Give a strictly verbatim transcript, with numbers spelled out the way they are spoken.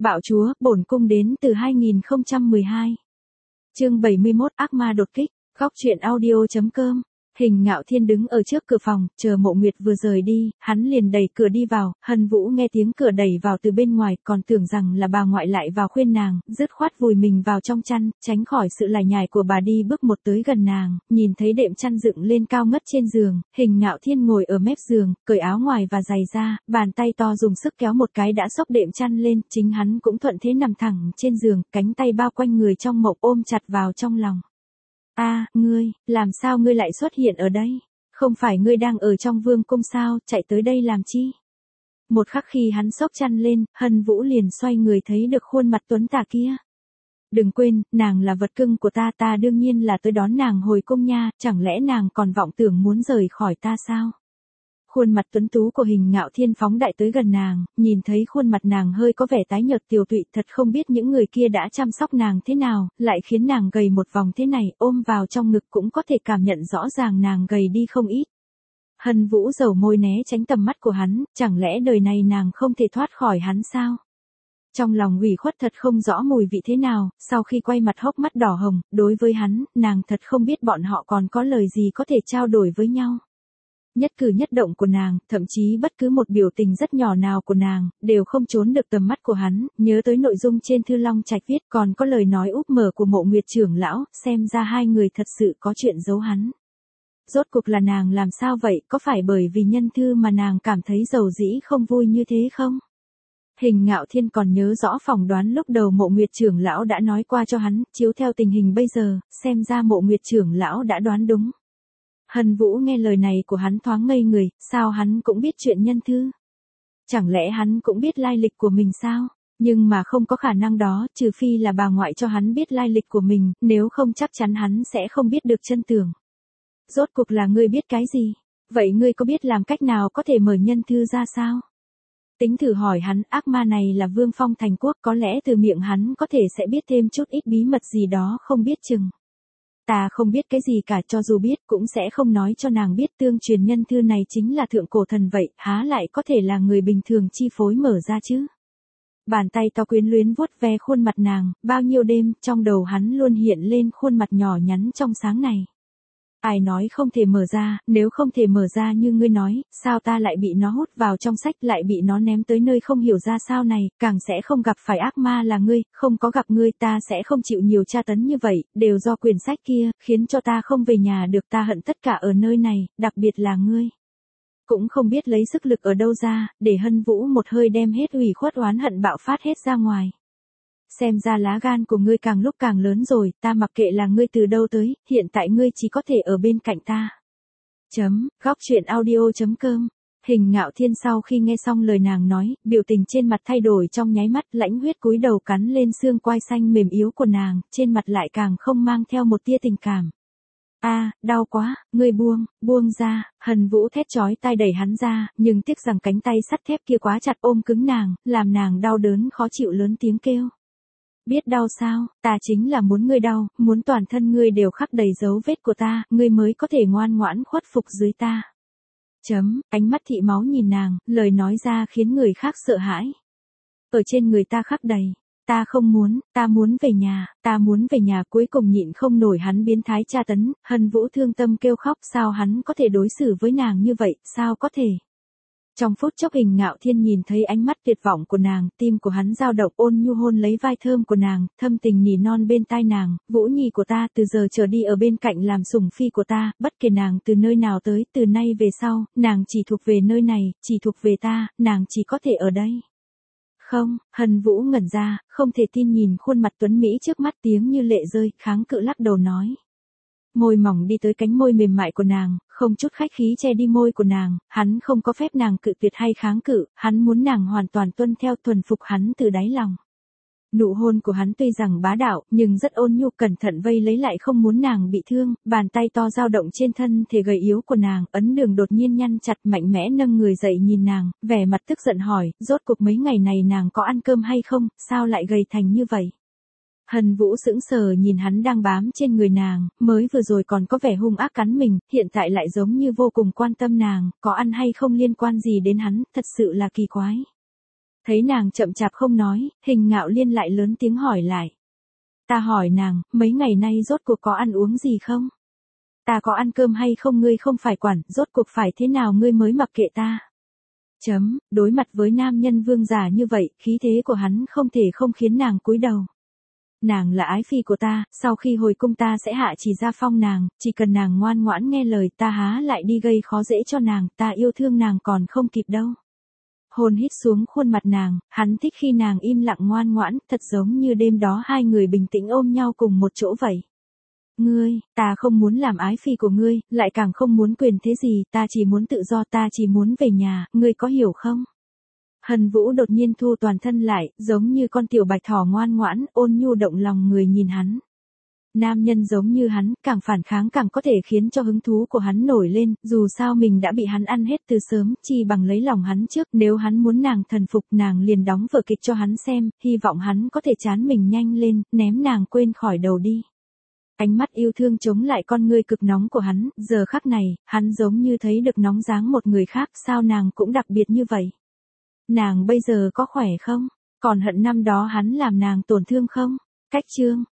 Bạo chúa, bổn cung đến từ hai nghìn không trăm mười hai. Chương bảy mươi mốt ác ma đột kích, góc truyện audio.com. Hình Ngạo Thiên đứng ở trước cửa phòng, chờ Mộ Nguyệt vừa rời đi, hắn liền đẩy cửa đi vào, Hân Vũ nghe tiếng cửa đẩy vào từ bên ngoài, còn tưởng rằng là bà ngoại lại vào khuyên nàng, dứt khoát vùi mình vào trong chăn, tránh khỏi sự lải nhải của bà đi bước một tới gần nàng, nhìn thấy đệm chăn dựng lên cao ngất trên giường, Hình Ngạo Thiên ngồi ở mép giường, cởi áo ngoài và giày ra, bàn tay to dùng sức kéo một cái đã xốc đệm chăn lên, chính hắn cũng thuận thế nằm thẳng trên giường, cánh tay bao quanh người trong mộng ôm chặt vào trong lòng. A, à, ngươi, làm sao ngươi lại xuất hiện ở đây? Không phải ngươi đang ở trong vương cung sao, chạy tới đây làm chi? Một khắc khi hắn xốc chăn lên, Hân Vũ liền xoay người thấy được khuôn mặt tuấn tà kia. Đừng quên, nàng là vật cưng của ta, ta đương nhiên là tới đón nàng hồi cung nha, chẳng lẽ nàng còn vọng tưởng muốn rời khỏi ta sao? Khuôn mặt tuấn tú của Hình Ngạo Thiên phóng đại tới gần nàng, nhìn thấy khuôn mặt nàng hơi có vẻ tái nhợt tiều tụy, thật không biết những người kia đã chăm sóc nàng thế nào, lại khiến nàng gầy một vòng thế này, ôm vào trong ngực cũng có thể cảm nhận rõ ràng nàng gầy đi không ít. Hân Vũ dầu môi né tránh tầm mắt của hắn, chẳng lẽ đời này nàng không thể thoát khỏi hắn sao? Trong lòng ủy khuất thật không rõ mùi vị thế nào, sau khi quay mặt hốc mắt đỏ hồng, đối với hắn, nàng thật không biết bọn họ còn có lời gì có thể trao đổi với nhau. Nhất cử nhất động của nàng, thậm chí bất cứ một biểu tình rất nhỏ nào của nàng, đều không trốn được tầm mắt của hắn, nhớ tới nội dung trên thư Long Trạch viết còn có lời nói úp mở của Mộ Nguyệt trưởng lão, xem ra hai người thật sự có chuyện giấu hắn. Rốt cuộc là nàng làm sao vậy, có phải bởi vì nhân thư mà nàng cảm thấy dầu dĩ không vui như thế không? Hình Ngạo Thiên còn nhớ rõ phỏng đoán lúc đầu Mộ Nguyệt trưởng lão đã nói qua cho hắn, chiếu theo tình hình bây giờ, xem ra Mộ Nguyệt trưởng lão đã đoán đúng. Hân Vũ nghe lời này của hắn thoáng ngây người, sao hắn cũng biết chuyện nhân thư? Chẳng lẽ hắn cũng biết lai lịch của mình sao? Nhưng mà không có khả năng đó, trừ phi là bà ngoại cho hắn biết lai lịch của mình, nếu không chắc chắn hắn sẽ không biết được chân tường. Rốt cuộc là ngươi biết cái gì? Vậy ngươi có biết làm cách nào có thể mở nhân thư ra sao? Tính thử hỏi hắn, ác ma này là Vương Phong Thành Quốc, có lẽ từ miệng hắn có thể sẽ biết thêm chút ít bí mật gì đó không biết chừng. Ta không biết cái gì cả, cho dù biết cũng sẽ không nói cho nàng biết, tương truyền nhân thư này chính là thượng cổ thần vậy, há lại có thể là người bình thường chi phối mở ra chứ. Bàn tay to quyến luyến vuốt ve khuôn mặt nàng, bao nhiêu đêm, trong đầu hắn luôn hiện lên khuôn mặt nhỏ nhắn trong sáng này. Ai nói không thể mở ra, nếu không thể mở ra như ngươi nói, sao ta lại bị nó hút vào trong sách, lại bị nó ném tới nơi không hiểu ra sao này, càng sẽ không gặp phải ác ma là ngươi, không có gặp ngươi ta sẽ không chịu nhiều tra tấn như vậy, đều do quyển sách kia, khiến cho ta không về nhà được, ta hận tất cả ở nơi này, đặc biệt là ngươi. Cũng không biết lấy sức lực ở đâu ra, để Hân Vũ một hơi đem hết ủy khuất oán hận bạo phát hết ra ngoài. Xem ra lá gan của ngươi càng lúc càng lớn rồi, ta mặc kệ là ngươi từ đâu tới, hiện tại ngươi chỉ có thể ở bên cạnh ta. Chấm, góc truyện audio.com. Hình Ngạo Thiên sau khi nghe xong lời nàng nói, biểu tình trên mặt thay đổi trong nháy mắt, lãnh huyết cúi đầu cắn lên xương quai xanh mềm yếu của nàng, trên mặt lại càng không mang theo một tia tình cảm. A, à, đau quá, ngươi buông, buông ra, Hân Vũ thét chói tai đẩy hắn ra, nhưng tiếc rằng cánh tay sắt thép kia quá chặt ôm cứng nàng, làm nàng đau đớn khó chịu lớn tiếng kêu. Biết đau sao, ta chính là muốn ngươi đau, muốn toàn thân ngươi đều khắc đầy dấu vết của ta, ngươi mới có thể ngoan ngoãn khuất phục dưới ta. Chấm, ánh mắt thị máu nhìn nàng, lời nói ra khiến người khác sợ hãi. Ở trên người ta khắc đầy, ta không muốn, ta muốn về nhà, ta muốn về nhà, cuối cùng nhịn không nổi hắn biến thái tra tấn, Hân Vũ thương tâm kêu khóc, sao hắn có thể đối xử với nàng như vậy, sao có thể. Trong phút chốc Hình Ngạo Thiên nhìn thấy ánh mắt tuyệt vọng của nàng, tim của hắn dao động, ôn nhu hôn lấy vai thơm của nàng, thâm tình nỉ non bên tai nàng, Vũ Nhi của ta, từ giờ trở đi ở bên cạnh làm sủng phi của ta, bất kể nàng từ nơi nào tới, từ nay về sau, nàng chỉ thuộc về nơi này, chỉ thuộc về ta, nàng chỉ có thể ở đây. Không, Hân Vũ ngẩn ra, không thể tin nhìn khuôn mặt tuấn Mỹ trước mắt, tiếng như lệ rơi, kháng cự lắc đầu nói. Môi mỏng đi tới cánh môi mềm mại của nàng, không chút khách khí che đi môi của nàng, hắn không có phép nàng cự tuyệt hay kháng cự, hắn muốn nàng hoàn toàn tuân theo, thuần phục hắn từ đáy lòng. Nụ hôn của hắn tuy rằng bá đạo, nhưng rất ôn nhu, cẩn thận vây lấy lại không muốn nàng bị thương, bàn tay to dao động trên thân thể gầy yếu của nàng, ấn đường đột nhiên nhăn chặt, mạnh mẽ nâng người dậy nhìn nàng, vẻ mặt tức giận hỏi, rốt cuộc mấy ngày này nàng có ăn cơm hay không, sao lại gầy thành như vậy? Hân Vũ sững sờ nhìn hắn đang bám trên người nàng, mới vừa rồi còn có vẻ hung ác cắn mình, hiện tại lại giống như vô cùng quan tâm nàng, có ăn hay không liên quan gì đến hắn, thật sự là kỳ quái. Thấy nàng chậm chạp không nói, Hình Ngạo Liên lại lớn tiếng hỏi lại. Ta hỏi nàng, mấy ngày nay rốt cuộc có ăn uống gì không? Ta có ăn cơm hay không ngươi không phải quản, rốt cuộc phải thế nào ngươi mới mặc kệ ta? Chấm, đối mặt với nam nhân vương giả như vậy, khí thế của hắn không thể không khiến nàng cúi đầu. Nàng là ái phi của ta, sau khi hồi cung ta sẽ hạ chỉ ra phong nàng, chỉ cần nàng ngoan ngoãn nghe lời ta há lại đi gây khó dễ cho nàng, ta yêu thương nàng còn không kịp đâu. Hôn hít xuống khuôn mặt nàng, hắn thích khi nàng im lặng ngoan ngoãn, thật giống như đêm đó hai người bình tĩnh ôm nhau cùng một chỗ vậy. Ngươi, ta không muốn làm ái phi của ngươi, lại càng không muốn quyền thế gì, ta chỉ muốn tự do, ta chỉ muốn về nhà, ngươi có hiểu không? Hân Vũ đột nhiên thu toàn thân lại, giống như con tiểu bạch thỏ ngoan ngoãn, ôn nhu động lòng người nhìn hắn. Nam nhân giống như hắn, càng phản kháng càng có thể khiến cho hứng thú của hắn nổi lên, dù sao mình đã bị hắn ăn hết từ sớm, chi bằng lấy lòng hắn trước, nếu hắn muốn nàng thần phục nàng liền đóng vở kịch cho hắn xem, hy vọng hắn có thể chán mình nhanh lên, ném nàng quên khỏi đầu đi. Ánh mắt yêu thương chống lại con ngươi cực nóng của hắn, giờ khắc này, hắn giống như thấy được nóng dáng một người khác, sao nàng cũng đặc biệt như vậy. Nàng bây giờ có khỏe không? Còn hận năm đó hắn làm nàng tổn thương không? Cách chương